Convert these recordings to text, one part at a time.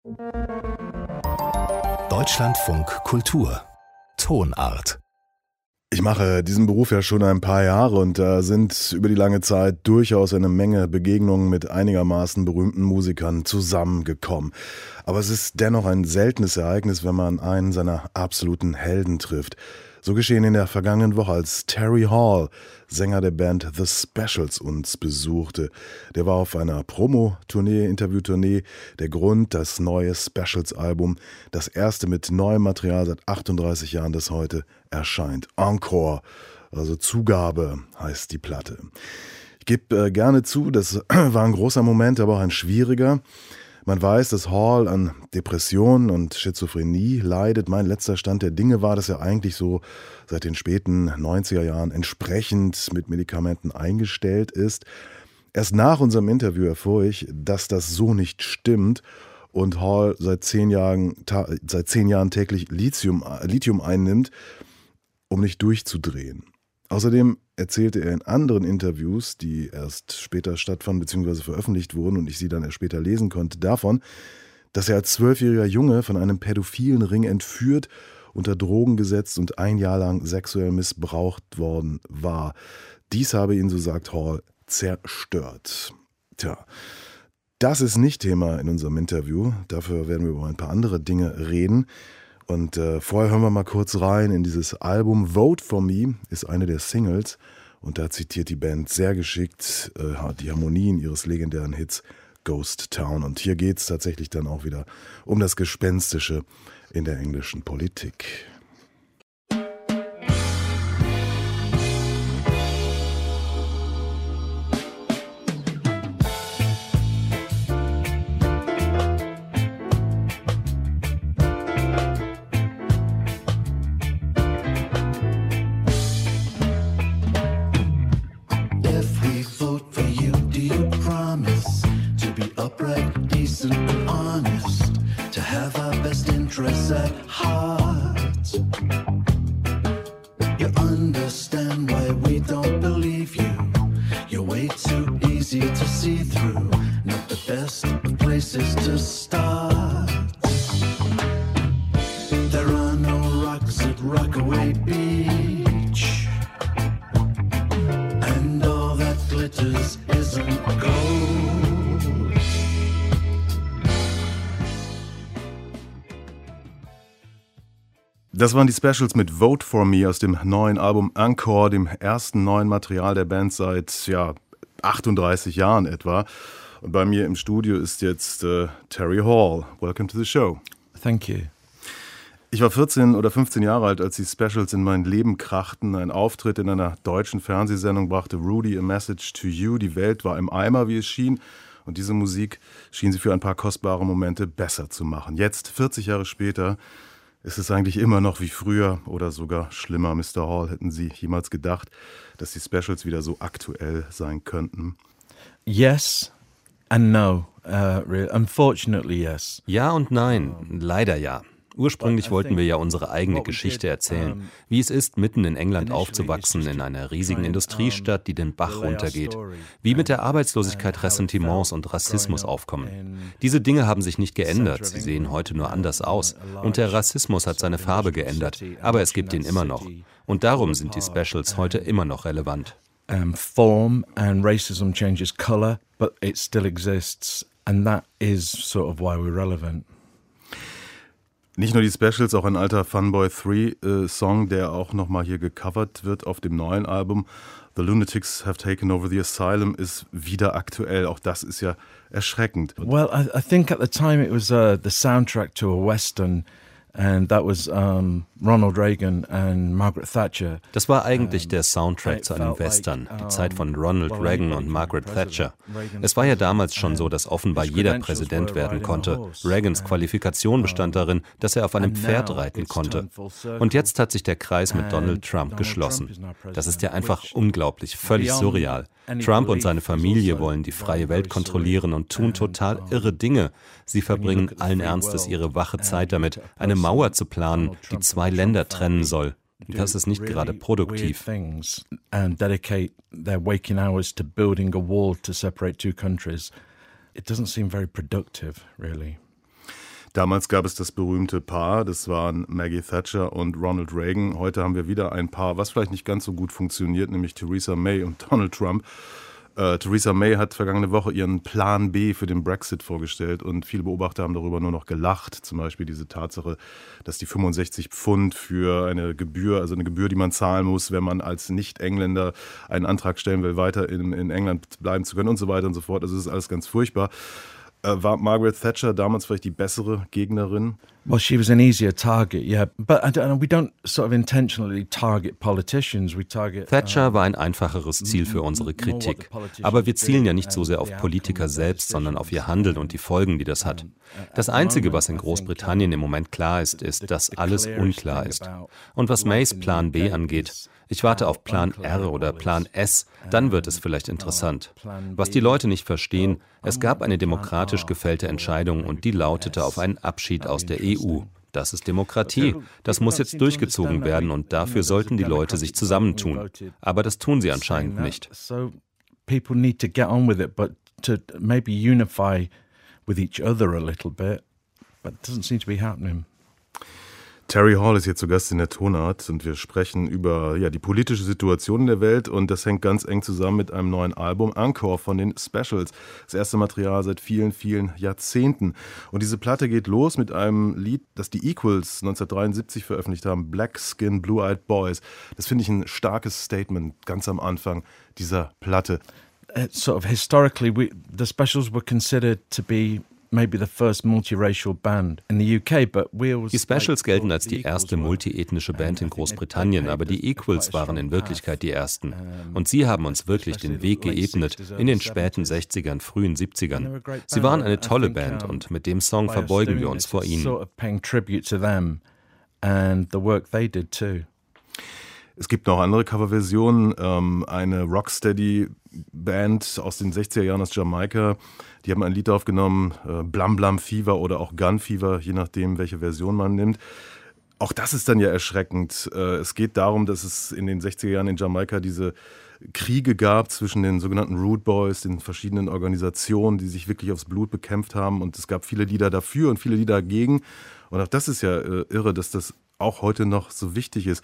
Deutschlandfunk Kultur Tonart. Ich mache diesen Beruf ja schon ein paar Jahre und da sind über die lange Zeit durchaus eine Menge Begegnungen mit einigermaßen berühmten Musikern zusammengekommen. Aber es ist dennoch ein seltenes Ereignis, wenn man einen seiner absoluten Helden trifft. So geschehen in der vergangenen Woche, als Terry Hall, Sänger der Band The Specials, uns besuchte. Der war auf einer Promo-Tournee, Interviewtournee. Der Grund, das neue Specials-Album, das erste mit neuem Material seit 38 Jahren, das heute erscheint. Encore, also Zugabe heißt die Platte. Ich gebe gerne zu, das war ein großer Moment, aber auch ein schwieriger. Man weiß, dass Hall an Depressionen und Schizophrenie leidet. Mein letzter Stand der Dinge war, dass er eigentlich so seit den späten 90er Jahren entsprechend mit Medikamenten eingestellt ist. Erst nach unserem Interview erfuhr ich, dass das so nicht stimmt und Hall seit 10 Jahren täglich Lithium einnimmt, um nicht durchzudrehen. Außerdem erzählte er in anderen Interviews, die erst später stattfanden bzw. veröffentlicht wurden und ich sie dann erst später lesen konnte, davon, dass er als 12-jähriger Junge von einem pädophilen Ring entführt, unter Drogen gesetzt und 1 Jahr lang sexuell missbraucht worden war. Dies habe ihn, so sagt Hall, zerstört. Tja, das ist nicht Thema in unserem Interview. Dafür werden wir über ein paar andere Dinge reden. Und vorher hören wir mal kurz rein in dieses Album. Vote for Me ist eine der Singles und da zitiert die Band sehr geschickt die Harmonien ihres legendären Hits Ghost Town. Und hier geht es tatsächlich dann auch wieder um das Gespenstische in der englischen Politik. Das waren die Specials mit Vote for Me aus dem neuen Album Encore, dem ersten neuen Material der Band seit 38 Jahren etwa. Und bei mir im Studio ist jetzt Terry Hall. Welcome to the show. Thank you. Ich war 14 oder 15 Jahre alt, als die Specials in mein Leben krachten. Ein Auftritt in einer deutschen Fernsehsendung brachte Rudy a Message to You. Die Welt war im Eimer, wie es schien. Und diese Musik schien sie für ein paar kostbare Momente besser zu machen. Jetzt, 40 Jahre später, ist es eigentlich immer noch wie früher oder sogar schlimmer. Mr. Hall, hätten Sie jemals gedacht, dass die Specials wieder so aktuell sein könnten? Yes and no. Really. Unfortunately, yes. Ja und nein. Leider ja. Ursprünglich wollten wir ja unsere eigene Geschichte erzählen, wie es ist, mitten in England aufzuwachsen, in einer riesigen Industriestadt, die den Bach runtergeht, wie mit der Arbeitslosigkeit Ressentiments und Rassismus aufkommen. Diese Dinge haben sich nicht geändert, sie sehen heute nur anders aus und der Rassismus hat seine Farbe geändert, aber es gibt ihn immer noch. Und darum sind die Specials heute immer noch relevant. Form and racism changes color, but it still exists and that is sort of why we're relevant. Nicht nur die Specials, auch ein alter Funboy 3 Song, der auch nochmal hier gecovert wird auf dem neuen Album. The Lunatics Have Taken Over the Asylum ist wieder aktuell. Auch das ist ja erschreckend. Well, I think at the time it was the soundtrack to a Western. And that was Ronald Reagan and Margaret Thatcher. Das war eigentlich der Soundtrack zu einem Western, die Zeit von Ronald Reagan und Margaret Thatcher. Es war ja damals schon so, dass offenbar jeder Präsident werden konnte. Reagans Qualifikation bestand darin, dass er auf einem Pferd reiten konnte. Und jetzt hat sich der Kreis mit Donald Trump geschlossen. Das ist ja einfach unglaublich, völlig surreal. Trump und seine Familie wollen die freie Welt kontrollieren und tun total irre Dinge. Sie verbringen allen Ernstes ihre wache Zeit damit, eine Mauer zu planen, die 2 Länder trennen soll. Das ist nicht gerade produktiv. And dedicate their waking hours to building a wall to separate 2 countries. It doesn't seem very productive, really. Damals gab es das berühmte Paar, das waren Maggie Thatcher und Ronald Reagan. Heute haben wir wieder ein Paar, was vielleicht nicht ganz so gut funktioniert, nämlich Theresa May und Donald Trump. Theresa May hat vergangene Woche ihren Plan B für den Brexit vorgestellt und viele Beobachter haben darüber nur noch gelacht. Zum Beispiel diese Tatsache, dass die 65 Pfund für eine Gebühr, also eine Gebühr, die man zahlen muss, wenn man als Nicht-Engländer einen Antrag stellen will, weiter in England bleiben zu können und so weiter und so fort. Also das ist alles ganz furchtbar. War Margaret Thatcher damals vielleicht die bessere Gegnerin? Well, she was an easier target, yeah. But I don't know, we don't sort of intentionally target politicians. We target. Thatcher war ein einfacheres Ziel für unsere Kritik. Aber wir zielen ja nicht so sehr auf Politiker selbst, sondern auf ihr Handeln und die Folgen, die das hat. Das Einzige, was in Großbritannien im Moment klar ist, ist, dass alles unklar ist. Und was Mays Plan B angeht, ich warte auf Plan R oder Plan S, dann wird es vielleicht interessant. Was die Leute nicht verstehen, es gab eine demokratisch gefällte Entscheidung und die lautete auf einen Abschied aus der EU. Das ist Demokratie. Das muss jetzt durchgezogen werden und dafür sollten die Leute sich zusammentun. Aber das tun sie anscheinend nicht. People need to get on with it, but to maybe unify with each other a little bit. But it doesn't seem to be happening. Terry Hall ist hier zu Gast in der Tonart und wir sprechen über die politische Situation in der Welt und das hängt ganz eng zusammen mit einem neuen Album, Encore von den Specials. Das erste Material seit vielen, vielen Jahrzehnten. Und diese Platte geht los mit einem Lied, das die Equals 1973 veröffentlicht haben, Black Skin, Blue-Eyed Boys. Das finde ich ein starkes Statement ganz am Anfang dieser Platte. Sort of historically, the Specials were considered to be maybe the first multiracial band in the UK, but die Specials gelten als die erste multiethnische Band in Großbritannien, aber die Equals waren in Wirklichkeit die ersten. Und sie haben uns wirklich den Weg geebnet in den späten 60ern, frühen 70ern. Sie waren eine tolle Band und mit dem Song verbeugen wir uns vor ihnen. Es gibt noch andere Coverversionen. Eine Rocksteady-Band aus den 60er Jahren aus Jamaika, die haben ein Lied aufgenommen, Blam Blam Fever oder auch Gun Fever, je nachdem, welche Version man nimmt. Auch das ist dann ja erschreckend. Es geht darum, dass es in den 60er Jahren in Jamaika diese Kriege gab zwischen den sogenannten Rude Boys, den verschiedenen Organisationen, die sich wirklich aufs Blut bekämpft haben. Und es gab viele Lieder dafür und viele Lieder dagegen. Und auch das ist ja irre, dass das auch heute noch so wichtig ist.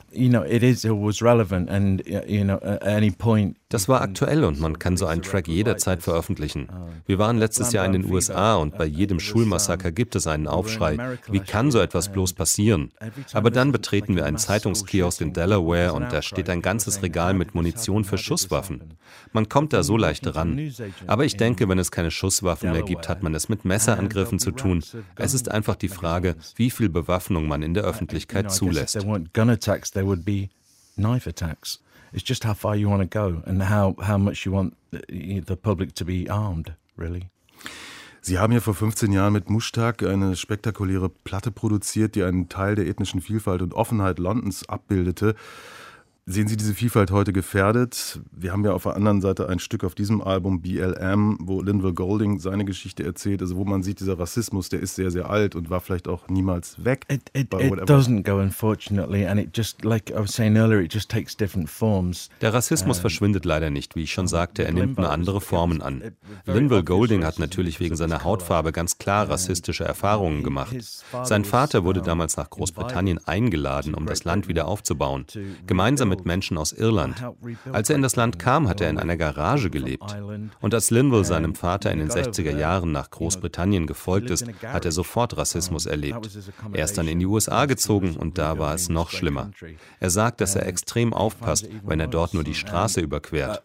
It was relevant and at any point. Das war aktuell und man kann so einen Track jederzeit veröffentlichen. Wir waren letztes Jahr in den USA und bei jedem Schulmassaker gibt es einen Aufschrei. Wie kann so etwas bloß passieren? Aber dann betreten wir einen Zeitungskiosk in Delaware und da steht ein ganzes Regal mit Munition für Schusswaffen. Man kommt da so leicht ran. Aber ich denke, wenn es keine Schusswaffen mehr gibt, hat man es mit Messerangriffen zu tun. Es ist einfach die Frage, wie viel Bewaffnung man in der Öffentlichkeit zulässt. There would be knife attacks. It's just how far you want to go and how much you want the public to be armed, really. Sie haben ja vor 15 Jahren mit Mushtaq eine spektakuläre Platte produziert, die einen Teil der ethnischen Vielfalt und Offenheit Londons abbildete. Sehen Sie diese Vielfalt heute gefährdet? Wir haben ja auf der anderen Seite ein Stück auf diesem Album, BLM, wo Linval Golding seine Geschichte erzählt, also wo man sieht, dieser Rassismus, der ist sehr, sehr alt und war vielleicht auch niemals weg. It doesn't go, unfortunately, and it just, like I was saying earlier, it just takes different forms. Der Rassismus verschwindet leider nicht, wie ich schon sagte, er nimmt nur andere Formen an. Linval Golding hat natürlich wegen seiner Hautfarbe ganz klar rassistische Erfahrungen gemacht. Sein Vater wurde damals nach Großbritannien eingeladen, um das Land wieder aufzubauen. Gemeinsam mit Menschen aus Irland. Als er in das Land kam, hat er in einer Garage gelebt. Und als Linval seinem Vater in den 60er Jahren nach Großbritannien gefolgt ist, hat er sofort Rassismus erlebt. Er ist dann in die USA gezogen und da war es noch schlimmer. Er sagt, dass er extrem aufpasst, wenn er dort nur die Straße überquert.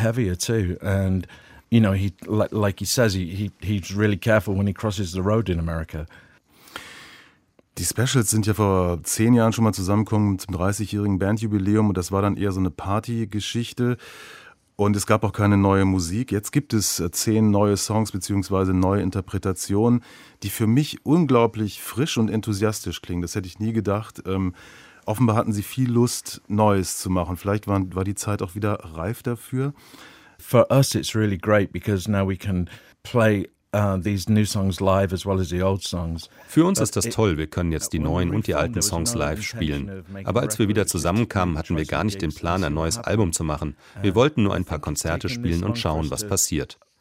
Like he says, he's really careful when he crosses the road in America. Die Specials sind ja vor 10 Jahren schon mal zusammengekommen zum 30-jährigen Bandjubiläum und das war dann eher so eine Partygeschichte und es gab auch keine neue Musik. Jetzt gibt es 10 neue Songs bzw. neue Interpretationen, die für mich unglaublich frisch und enthusiastisch klingen. Das hätte ich nie gedacht. Offenbar hatten sie viel Lust, Neues zu machen. Vielleicht war die Zeit auch wieder reif dafür. For us it's really great because now we can play these new songs live as well as the old songs. Für uns ist das toll, wir können jetzt die neuen und die alten Songs live spielen. Aber als wir wieder zusammenkamen, hatten wir gar nicht den Plan, ein neues Album zu machen. Wir wollten nur ein paar Konzerte spielen und schauen, was passiert.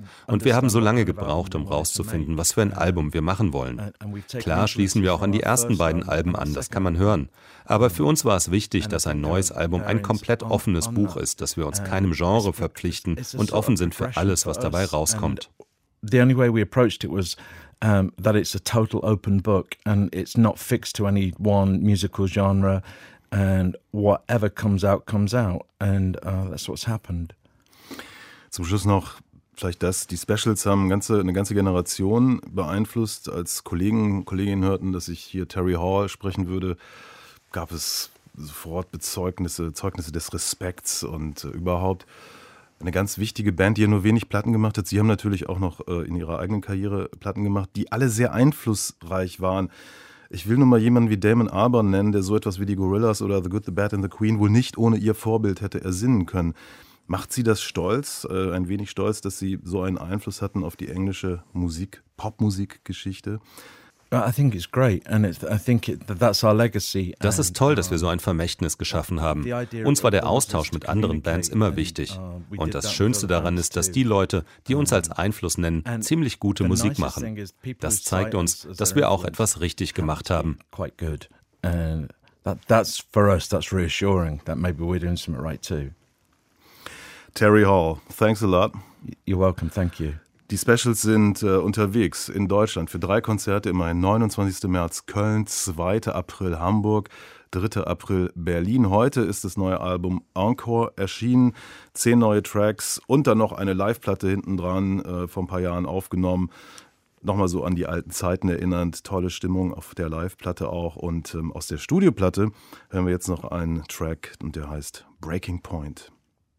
Und wir haben so lange gebraucht, um rauszufinden, was für ein Album wir machen wollen. Klar schließen wir auch an die ersten beiden Alben an, das kann man hören. Aber für uns war es wichtig, dass ein neues Album ein komplett offenes Buch ist, dass wir uns keinem Genre verpflichten und offen sind für alles, was dabei rauskommt. The only way we approached it was that it's a total open book and it's not fixed to any one musical genre, and whatever comes out and that's what's happened. Zum Schluss noch vielleicht das, die Specials haben eine ganze Generation beeinflusst. Als Kolleginnen hörten, dass ich hier Terry Hall sprechen würde, gab es sofort Zeugnisse des Respekts und überhaupt eine ganz wichtige Band, die ja nur wenig Platten gemacht hat. Sie haben natürlich auch noch in ihrer eigenen Karriere Platten gemacht, die alle sehr einflussreich waren. Ich will nur mal jemanden wie Damon Albarn nennen, der so etwas wie die Gorillaz oder The Good, The Bad and The Queen wohl nicht ohne ihr Vorbild hätte ersinnen können. Macht Sie das stolz, ein wenig stolz, dass Sie so einen Einfluss hatten auf die englische Popmusikgeschichte? I think it's great and I think that's our legacy. Das ist toll, dass wir so ein Vermächtnis geschaffen haben. Uns war der Austausch mit anderen Bands immer wichtig. Und das Schönste daran ist, dass die Leute, die uns als Einfluss nennen, ziemlich gute Musik machen. Das zeigt uns, dass wir auch etwas richtig gemacht haben. Quite good. And that's for us, that's reassuring that maybe we're doing something right too. Terry Hall, thanks a lot. You're welcome, thank you. Die Specials sind unterwegs in Deutschland für 3 Konzerte im Mai. 29. März Köln, 2. April Hamburg, 3. April Berlin. Heute ist das neue Album Encore erschienen. 10 neue Tracks und dann noch eine Live-Platte hinten dran, vor ein paar Jahren aufgenommen. Nochmal so an die alten Zeiten erinnernd. Tolle Stimmung auf der Live-Platte auch. Und aus der Studioplatte hören wir jetzt noch einen Track und der heißt Breaking Point.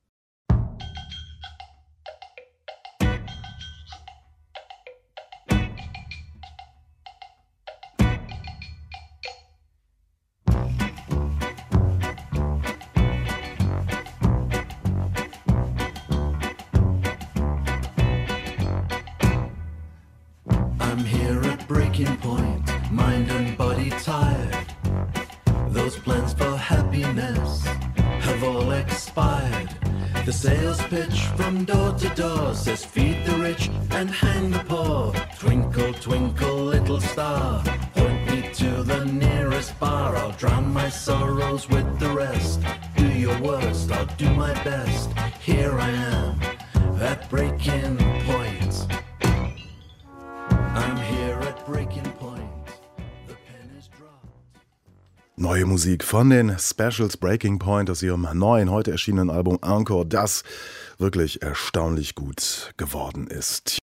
I'm here at breaking point, mind and body tired. Those plans for happiness have all expired. The sales pitch from door to door says feed the rich and hang the poor. Twinkle, twinkle, little star, point me to the nearest bar. I'll drown my sorrows with the rest. Do your worst, I'll do my best. Here I am at breaking point. I'm here at breaking point. The pen is dropped. Neue Musik von den Specials Breaking Point aus ihrem neuen, heute erschienenen Album Encore, das wirklich erstaunlich gut geworden ist.